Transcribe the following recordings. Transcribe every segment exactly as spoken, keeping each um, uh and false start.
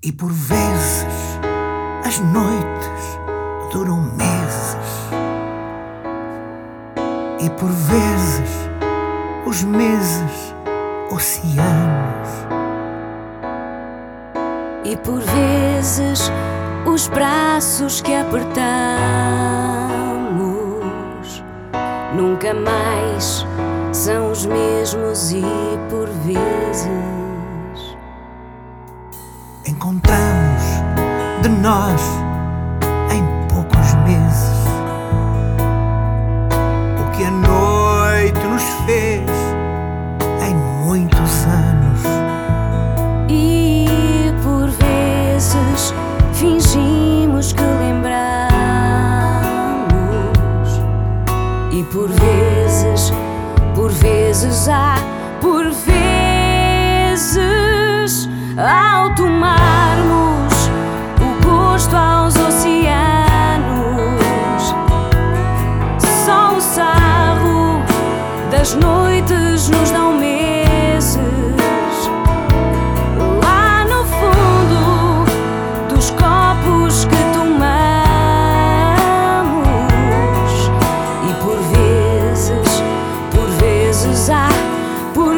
E por vezes as noites duram meses, e por vezes os meses oceanos, e por vezes os braços que apertamos nunca mais são os mesmos, e por vezes encontramos de nós em poucos meses o que a noite nos fez em muitos anos. E por vezes fingimos que lembramos, e por vezes, por vezes há, por vezes, ao tomarmos o gosto aos oceanos, só o sarro das noites nos dão meses, lá no fundo dos copos que tomamos. E por vezes, por vezes há, por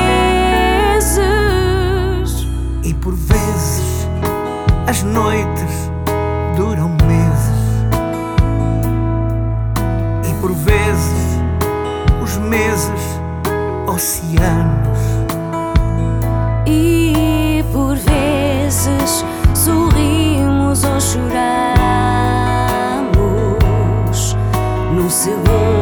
vezes, E por vezes as noites duram meses, e por vezes os meses oceanos, e por vezes sorrimos ou choramos num segundo